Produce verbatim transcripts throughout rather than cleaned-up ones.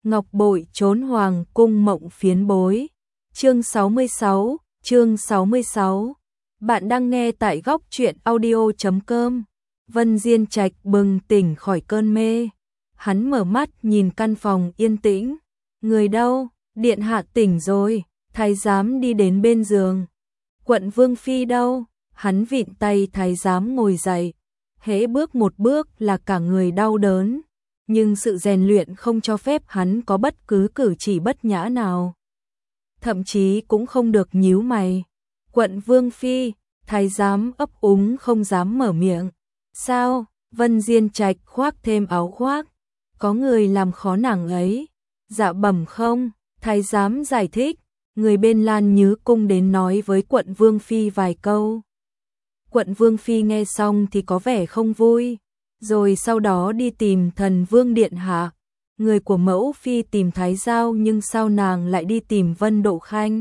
Ngọc bội trốn hoàng cung mộng phiến bối. Chương sáu mươi sáu, chương sáu mươi sáu. Bạn đang nghe tại góc truyện audio chấm com. Vân Diên Trạch bừng tỉnh khỏi cơn mê. Hắn mở mắt nhìn căn phòng yên tĩnh. Người đâu? Điện hạ tỉnh rồi. Thái giám đi đến bên giường. Quận Vương Phi đâu? Hắn vịn tay thái giám ngồi dậy. Hễ bước một bước là cả người đau đớn. Nhưng sự rèn luyện không cho phép hắn có bất cứ cử chỉ bất nhã nào. Thậm chí cũng không được nhíu mày. Quận Vương Phi, thái giám ấp úng không dám mở miệng. Sao? Vân Diên Trạch khoác thêm áo khoác. Có người làm khó nàng ấy. Dạ bẩm không? Thái giám giải thích. Người bên Lan Nhứ Cung đến nói với quận Vương Phi vài câu. Quận Vương Phi nghe xong thì có vẻ không vui. Rồi sau đó đi tìm Thần Vương Điện Hạ. Người của mẫu Phi tìm Thái Giao, nhưng sao nàng lại đi tìm Vân Độ Khanh?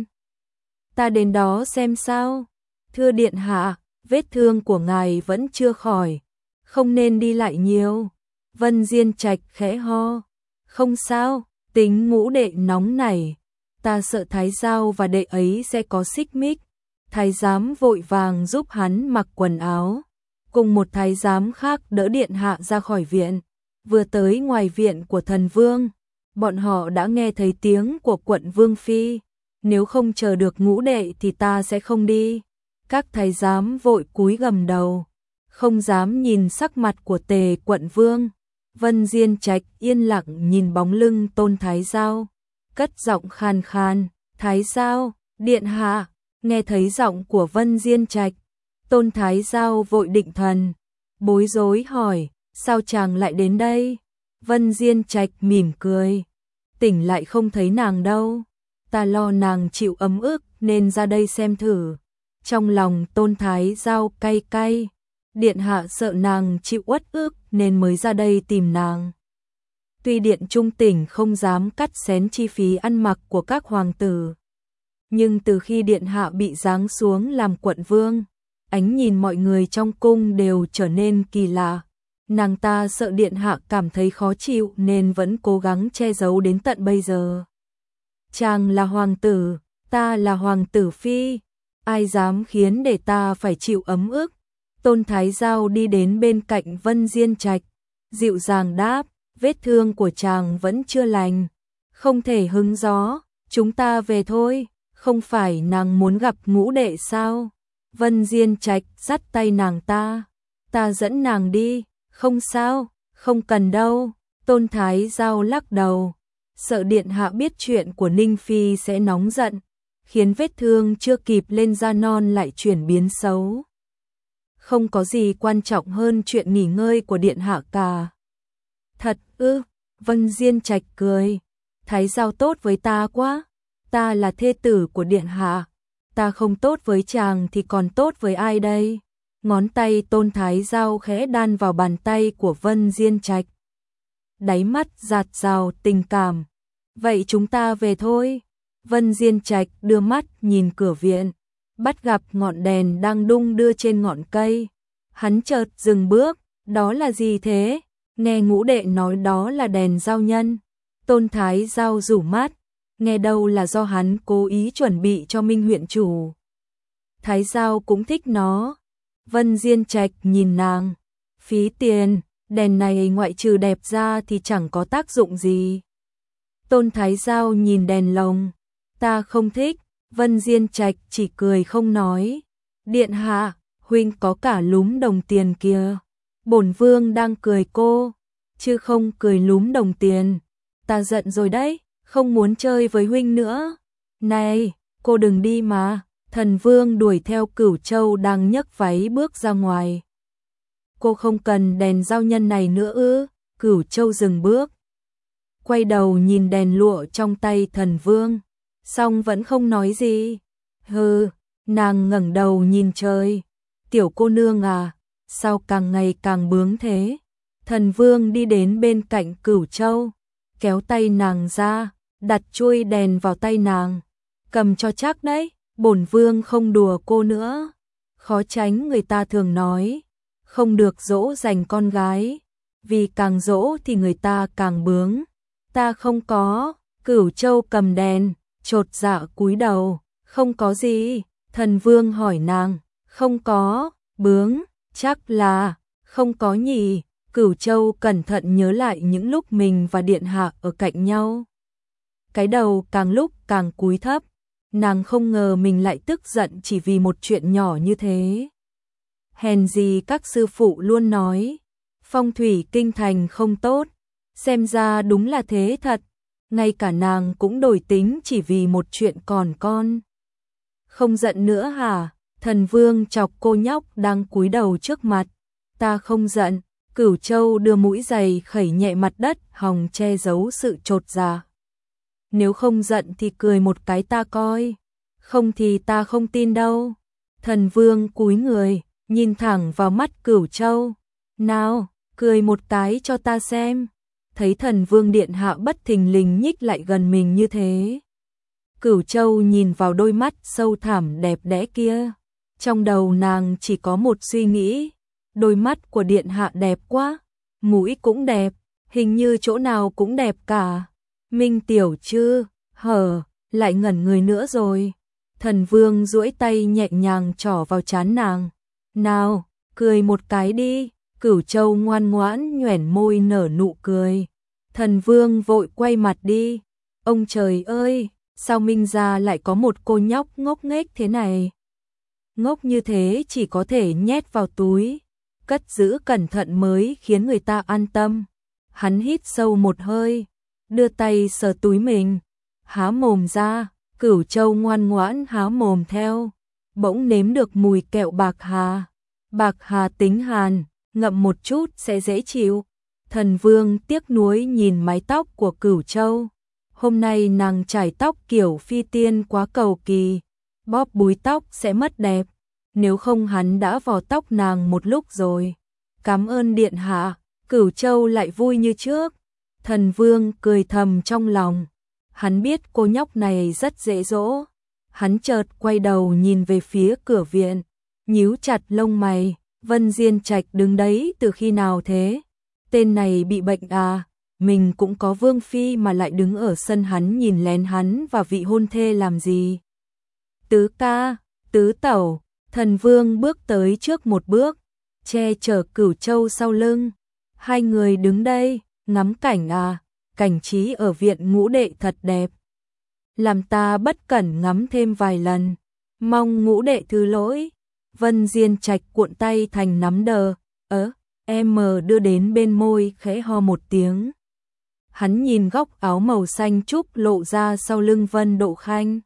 Ta đến đó xem sao. Thưa Điện Hạ, vết thương của ngài vẫn chưa khỏi. Không nên đi lại nhiều. Vân Diên Trạch khẽ ho. Không sao, tính ngũ đệ nóng nảy. Ta sợ Thái Giao và đệ ấy sẽ có xích mích. Thái giám vội vàng giúp hắn mặc quần áo. Cùng một thái giám khác đỡ Điện Hạ ra khỏi viện. Vừa tới ngoài viện của Thần Vương, bọn họ đã nghe thấy tiếng của quận Vương Phi. Nếu không chờ được ngũ đệ thì ta sẽ không đi. Các thái giám vội cúi gầm đầu, không dám nhìn sắc mặt của Tề quận Vương. Vân Diên Trạch yên lặng nhìn bóng lưng Tôn Thái Giao, cất giọng khan khan. Thái Giao, Điện Hạ. Nghe thấy giọng của Vân Diên Trạch, Tôn Thái Giao vội định thần, bối rối hỏi, sao chàng lại đến đây? Vân Diên Trạch mỉm cười, tỉnh lại không thấy nàng đâu, ta lo nàng chịu ấm ức nên ra đây xem thử. Trong lòng Tôn Thái Giao cay cay, Điện Hạ sợ nàng chịu uất ức nên mới ra đây tìm nàng. Tuy Điện Trung Tỉnh không dám cắt xén chi phí ăn mặc của các hoàng tử, nhưng từ khi Điện Hạ bị giáng xuống làm quận vương, ánh nhìn mọi người trong cung đều trở nên kỳ lạ. Nàng ta sợ Điện Hạ cảm thấy khó chịu nên vẫn cố gắng che giấu đến tận bây giờ. Chàng là hoàng tử, ta là hoàng tử phi, ai dám khiến để ta phải chịu ấm ức? Tôn Thái Giao đi đến bên cạnh Vân Diên Trạch, dịu dàng đáp, vết thương của chàng vẫn chưa lành, không thể hứng gió, chúng ta về thôi. Không phải nàng muốn gặp ngũ đệ sao? Vân Diên Trạch dắt tay nàng ta. Ta dẫn nàng đi. Không sao, không cần đâu. Tôn Thái Giao lắc đầu. Sợ Điện Hạ biết chuyện của Ninh Phi sẽ nóng giận, khiến vết thương chưa kịp lên da non lại chuyển biến xấu. Không có gì quan trọng hơn chuyện nghỉ ngơi của Điện Hạ cả. Thật ư? Vân Diên Trạch cười. Thái Giao tốt với ta quá. Ta là thê tử của Điện Hạ, ta không tốt với chàng thì còn tốt với ai đây? Ngón tay Tôn Thái Giao khẽ đan vào bàn tay của Vân Diên Trạch. Đáy mắt dạt dào tình cảm. Vậy chúng ta về thôi. Vân Diên Trạch đưa mắt nhìn cửa viện, bắt gặp ngọn đèn đang đung đưa trên ngọn cây. Hắn chợt dừng bước, đó là gì thế? Nghe ngũ đệ nói đó là đèn giao nhân. Tôn Thái Giao rủ mắt. Nghe đâu là do hắn cố ý chuẩn bị cho Minh huyện chủ. Thái Giao cũng thích nó. Vân Diên Trạch nhìn nàng. Phí tiền, đèn này ngoại trừ đẹp ra thì chẳng có tác dụng gì. Tôn Thái Giao nhìn đèn lồng. Ta không thích. Vân Diên Trạch chỉ cười không nói. Điện Hạ, huynh có cả lúm đồng tiền kìa. Bổn vương đang cười cô, chứ không cười lúm đồng tiền. Ta giận rồi đấy. Không muốn chơi với huynh nữa. Này, cô đừng đi mà. Thần Vương đuổi theo Cửu Châu đang nhấc váy bước ra ngoài. Cô không cần đèn giao nhân này nữa ư? Cửu Châu dừng bước, quay đầu nhìn đèn lụa trong tay Thần Vương, xong vẫn không nói gì. Hừ, nàng ngẩng đầu nhìn trời. Tiểu cô nương à, sao càng ngày càng bướng thế? Thần Vương đi đến bên cạnh Cửu Châu, kéo tay nàng ra, đặt chuôi đèn vào tay nàng. Cầm cho chắc đấy, bổn vương không đùa cô nữa. Khó tránh người ta thường nói, không được dỗ dành con gái, vì càng dỗ thì người ta càng bướng. Ta không có. Cửu Châu cầm đèn, chột dạ cúi đầu. Không có gì. Thần Vương hỏi nàng. Không có. Bướng. Chắc là không có nhỉ. Cửu Châu cẩn thận nhớ lại những lúc mình và điện hạ ở cạnh nhau. Cái đầu càng lúc càng cúi thấp. Nàng không ngờ mình lại tức giận chỉ vì một chuyện nhỏ như thế. Hèn gì các sư phụ luôn nói, phong thủy kinh thành không tốt, xem ra đúng là thế thật, ngay cả nàng cũng đổi tính chỉ vì một chuyện còn con. Không giận nữa hả? Thần Vương chọc cô nhóc đang cúi đầu trước mặt. Ta không giận. Cửu Châu đưa mũi giày khẩy nhẹ mặt đất, hòng che giấu sự chột dạ. Nếu không giận thì cười một cái ta coi, không thì ta không tin đâu. Thần Vương cúi người, nhìn thẳng vào mắt Cửu Châu. Nào, cười một cái cho ta xem. Thấy Thần Vương điện hạ bất thình lình nhích lại gần mình như thế. Cửu Châu nhìn vào đôi mắt sâu thẳm đẹp đẽ kia. Trong đầu nàng chỉ có một suy nghĩ. Đôi mắt của điện hạ đẹp quá, mũi cũng đẹp, hình như chỗ nào cũng đẹp cả. Minh tiểu chứ, hở, lại ngẩn người nữa rồi. Thần Vương duỗi tay nhẹ nhàng trỏ vào trán nàng. Nào, cười một cái đi. Cửu Châu ngoan ngoãn nhoẻn môi nở nụ cười. Thần Vương vội quay mặt đi. Ông trời ơi, sao Minh gia lại có một cô nhóc ngốc nghếch thế này? Ngốc như thế chỉ có thể nhét vào túi, cất giữ cẩn thận mới khiến người ta an tâm. Hắn hít sâu một hơi, đưa tay sờ túi mình, há mồm ra. Cửu Châu ngoan ngoãn há mồm theo, bỗng nếm được mùi kẹo bạc hà. Bạc hà tính hàn, ngậm một chút sẽ dễ chịu. Thần Vương tiếc nuối nhìn mái tóc của Cửu Châu. Hôm nay nàng chải tóc kiểu phi tiên quá cầu kỳ, bóp búi tóc sẽ mất đẹp. Nếu không hắn đã vò tóc nàng một lúc rồi. Cảm ơn điện hạ. Cửu Châu lại vui như trước. Thần Vương cười thầm trong lòng. Hắn biết cô nhóc này rất dễ dỗ. Hắn chợt quay đầu nhìn về phía cửa viện, nhíu chặt lông mày. Vân Diên Trạch đứng đấy từ khi nào thế? Tên này bị bệnh à? Mình cũng có vương phi mà lại đứng ở sân hắn nhìn lén hắn và vị hôn thê làm gì? Tứ ca, tứ tẩu. Thần Vương bước tới trước một bước, che chở Cửu Châu sau lưng. Hai người đứng đây, ngắm cảnh à? Cảnh trí ở viện ngũ đệ thật đẹp. Làm ta bất cẩn ngắm thêm vài lần. Mong ngũ đệ thứ lỗi. Vân Diên Trạch cuộn tay thành nắm đờ. Ớ, em mờ đưa đến bên môi khẽ ho một tiếng. Hắn nhìn góc áo màu xanh trúc lộ ra sau lưng Vân Độ Khanh.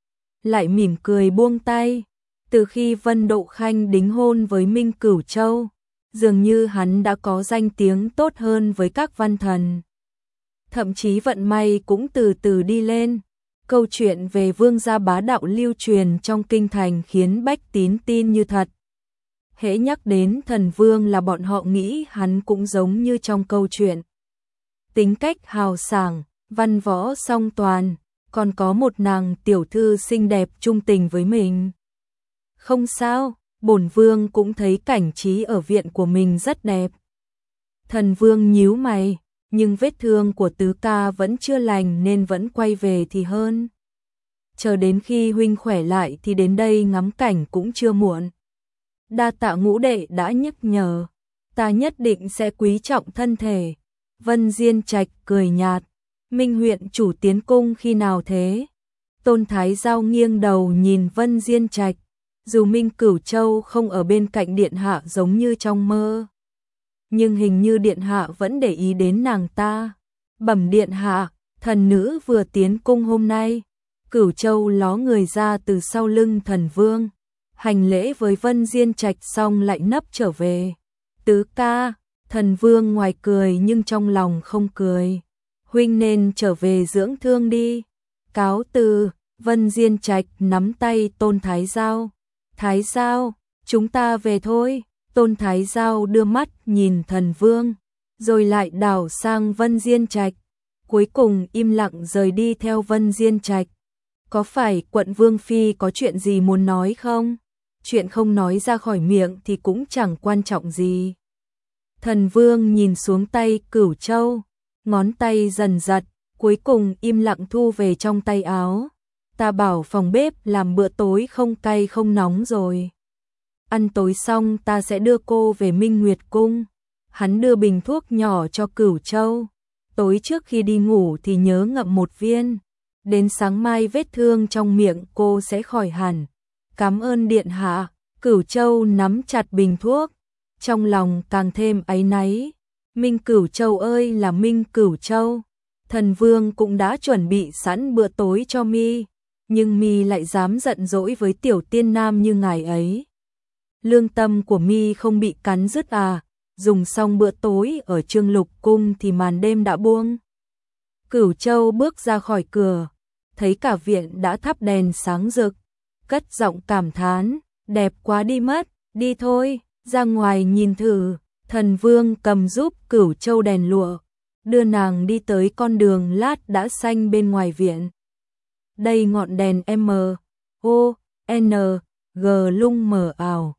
Lại mỉm cười buông tay. Từ khi Vân Độ Khanh đính hôn với Minh Cửu Châu, dường như hắn đã có danh tiếng tốt hơn với các văn thần. Thậm chí vận may cũng từ từ đi lên. Câu chuyện về vương gia bá đạo lưu truyền trong kinh thành khiến bách tín tin như thật. Hễ nhắc đến thần vương là bọn họ nghĩ hắn cũng giống như trong câu chuyện. Tính cách hào sảng, văn võ song toàn, còn có một nàng tiểu thư xinh đẹp trung tình với mình. Không sao, bổn vương cũng thấy cảnh trí ở viện của mình rất đẹp. Thần Vương nhíu mày, nhưng vết thương của tứ ca vẫn chưa lành nên vẫn quay về thì hơn. Chờ đến khi huynh khỏe lại thì đến đây ngắm cảnh cũng chưa muộn. Đa tạ ngũ đệ đã nhắc nhở, ta nhất định sẽ quý trọng thân thể. Vân Diên Trạch cười nhạt, Minh huyện chủ tiến cung khi nào thế? Tôn Thái Giao nghiêng đầu nhìn Vân Diên Trạch. Dù Minh Cửu Châu không ở bên cạnh điện hạ giống như trong mơ, nhưng hình như điện hạ vẫn để ý đến nàng ta. Bẩm điện hạ, thần nữ vừa tiến cung hôm nay. Cửu Châu ló người ra từ sau lưng thần vương, hành lễ với Vân Diên Trạch xong lại nấp trở về. Tứ ca, thần vương ngoài cười nhưng trong lòng không cười. Huynh nên trở về dưỡng thương đi. Cáo từ. Vân Diên Trạch nắm tay Tôn Thái Giao. Thái Giao, chúng ta về thôi. Tôn Thái Giao đưa mắt nhìn thần vương, rồi lại đảo sang Vân Diên Trạch. Cuối cùng im lặng rời đi theo Vân Diên Trạch. Có phải quận Vương Phi có chuyện gì muốn nói không? Chuyện không nói ra khỏi miệng thì cũng chẳng quan trọng gì. Thần vương nhìn xuống tay Cửu Châu, ngón tay dần giật, cuối cùng im lặng thu về trong tay áo. Ta bảo phòng bếp làm bữa tối không cay không nóng rồi. Ăn tối xong ta sẽ đưa cô về Minh Nguyệt Cung. Hắn đưa bình thuốc nhỏ cho Cửu Châu. Tối trước khi đi ngủ thì nhớ ngậm một viên. Đến sáng mai vết thương trong miệng cô sẽ khỏi hẳn. Cảm ơn điện hạ. Cửu Châu nắm chặt bình thuốc, trong lòng càng thêm áy náy. Minh Cửu Châu ơi là Minh Cửu Châu. Thần Vương cũng đã chuẩn bị sẵn bữa tối cho mi, nhưng mi lại dám giận dỗi với tiểu tiên nam như ngài ấy. Lương tâm của mi không bị cắn rứt à? Dùng xong bữa tối ở Trương Lục Cung thì màn đêm đã buông. Cửu Châu bước ra khỏi cửa, thấy cả viện đã thắp đèn sáng rực, cất giọng cảm thán, đẹp quá đi mất, đi thôi, ra ngoài nhìn thử. Thần Vương cầm giúp Cửu Châu đèn lụa, đưa nàng đi tới con đường lát đã xanh bên ngoài viện. Đây ngọn đèn M, O, N, G lung mờ ảo.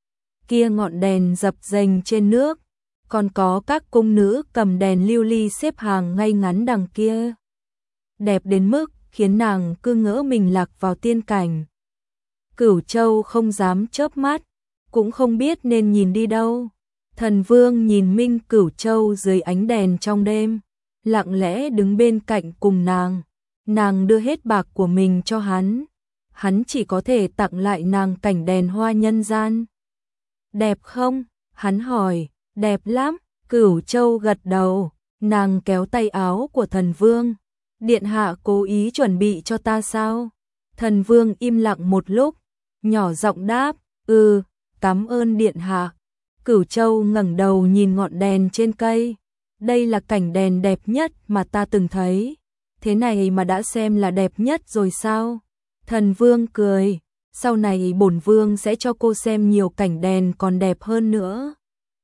Kia ngọn đèn dập dềnh trên nước, còn có các cung nữ cầm đèn lưu ly xếp hàng ngay ngắn đằng kia. Đẹp đến mức khiến nàng cứ ngỡ mình lạc vào tiên cảnh. Cửu Châu không dám chớp mắt, cũng không biết nên nhìn đi đâu. Thần Vương nhìn Minh Cửu Châu dưới ánh đèn trong đêm, lặng lẽ đứng bên cạnh cùng nàng. Nàng đưa hết bạc của mình cho hắn, hắn chỉ có thể tặng lại nàng cảnh đèn hoa nhân gian. Đẹp không? Hắn hỏi. Đẹp lắm. Cửu Châu gật đầu, nàng kéo tay áo của Thần Vương. Điện hạ cố ý chuẩn bị cho ta sao? Thần Vương im lặng một lúc, nhỏ giọng đáp, ừ, cảm ơn điện hạ. Cửu Châu ngẩng đầu nhìn ngọn đèn trên cây. Đây là cảnh đèn đẹp nhất mà ta từng thấy. Thế này mà đã xem là đẹp nhất rồi sao? Thần Vương cười, sau này bổn vương sẽ cho cô xem nhiều cảnh đèn còn đẹp hơn nữa.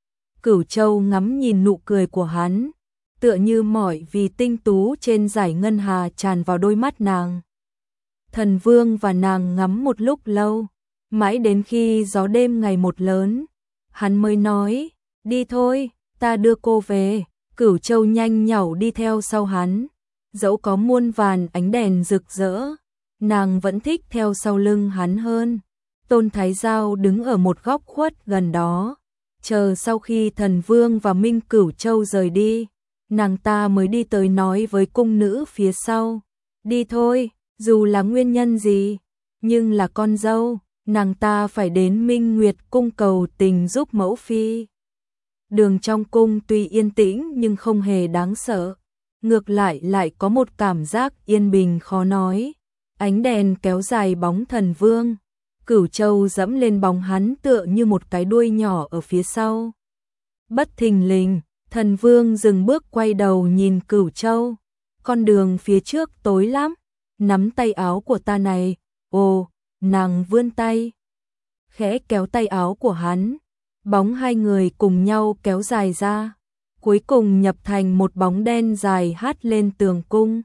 Cửu Châu ngắm nhìn nụ cười của hắn, tựa như mỏi vì tinh tú trên dải ngân hà tràn vào đôi mắt nàng. Thần Vương và nàng ngắm một lúc lâu, mãi đến khi gió đêm ngày một lớn, hắn mới nói, đi thôi, ta đưa cô về. Cửu Châu nhanh nhảu đi theo sau hắn, dẫu có muôn vàn ánh đèn rực rỡ, nàng vẫn thích theo sau lưng hắn hơn. Tôn Thái Giao đứng ở một góc khuất gần đó, chờ sau khi Thần Vương và Minh Cửu Châu rời đi, nàng ta mới đi tới nói với cung nữ phía sau, đi thôi, dù là nguyên nhân gì, nhưng là con dâu, nàng ta phải đến Minh Nguyệt Cung cầu tình giúp mẫu phi. Đường trong cung tuy yên tĩnh nhưng không hề đáng sợ, ngược lại lại có một cảm giác yên bình khó nói. Ánh đèn kéo dài bóng Thần Vương, Cửu Châu dẫm lên bóng hắn tựa như một cái đuôi nhỏ ở phía sau. Bất thình lình, Thần Vương dừng bước quay đầu nhìn Cửu Châu, con đường phía trước tối lắm, nắm tay áo của ta này. Ồ, nàng vươn tay, khẽ kéo tay áo của hắn, bóng hai người cùng nhau kéo dài ra, cuối cùng nhập thành một bóng đen dài hắt lên tường cung.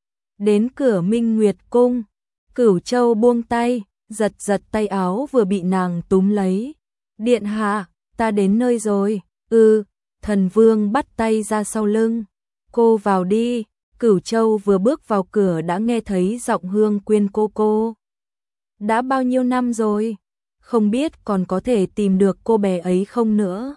Đến cửa Minh Nguyệt Cung, Cửu Châu buông tay, giật giật tay áo vừa bị nàng túm lấy. Điện hạ, ta đến nơi rồi. Ừ, Thần Vương bắt tay ra sau lưng. Cô vào đi. Cửu Châu vừa bước vào cửa đã nghe thấy giọng Hương Quyên cô cô. Đã bao nhiêu năm rồi, không biết còn có thể tìm được cô bé ấy không nữa.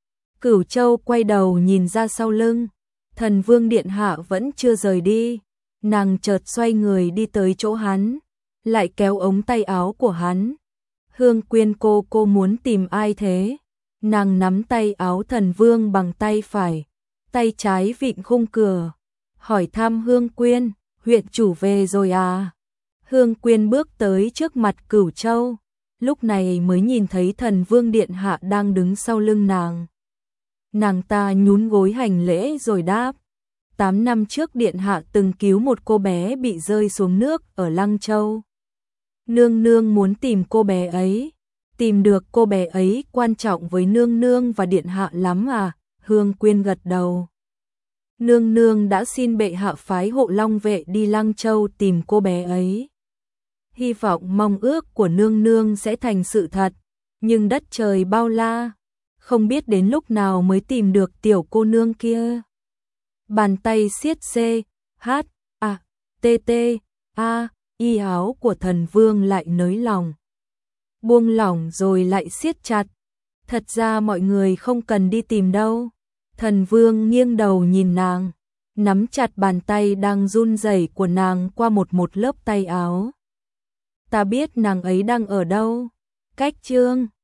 Cửu Châu quay đầu nhìn ra sau lưng, Thần Vương điện hạ vẫn chưa rời đi. Nàng chợt xoay người đi tới chỗ hắn, lại kéo ống tay áo của hắn. Hương Quyên cô cô muốn tìm ai thế? Nàng nắm tay áo Thần Vương bằng tay phải, tay trái vịn khung cửa, hỏi thăm Hương Quyên, huyện chủ về rồi à? Hương Quyên bước tới trước mặt Cửu Châu, lúc này mới nhìn thấy Thần Vương điện hạ đang đứng sau lưng nàng. Nàng ta nhún gối hành lễ rồi đáp, tám năm trước điện hạ từng cứu một cô bé bị rơi xuống nước ở Lăng Châu. Nương nương muốn tìm cô bé ấy, tìm được cô bé ấy quan trọng với nương nương và điện hạ lắm à? Hương Quyên gật đầu. Nương nương đã xin bệ hạ phái hộ long vệ đi Lăng Châu tìm cô bé ấy. Hy vọng mong ước của nương nương sẽ thành sự thật, nhưng đất trời bao la, không biết đến lúc nào mới tìm được tiểu cô nương kia. Bàn tay siết xê, Hát, à, tê tê, a, y áo của thần vương lại nới lòng. Buông lỏng rồi lại siết chặt. Thật ra mọi người không cần đi tìm đâu. Thần vương nghiêng đầu nhìn nàng, nắm chặt bàn tay đang run rẩy của nàng qua một một lớp tay áo. Ta biết nàng ấy đang ở đâu. Cách Chương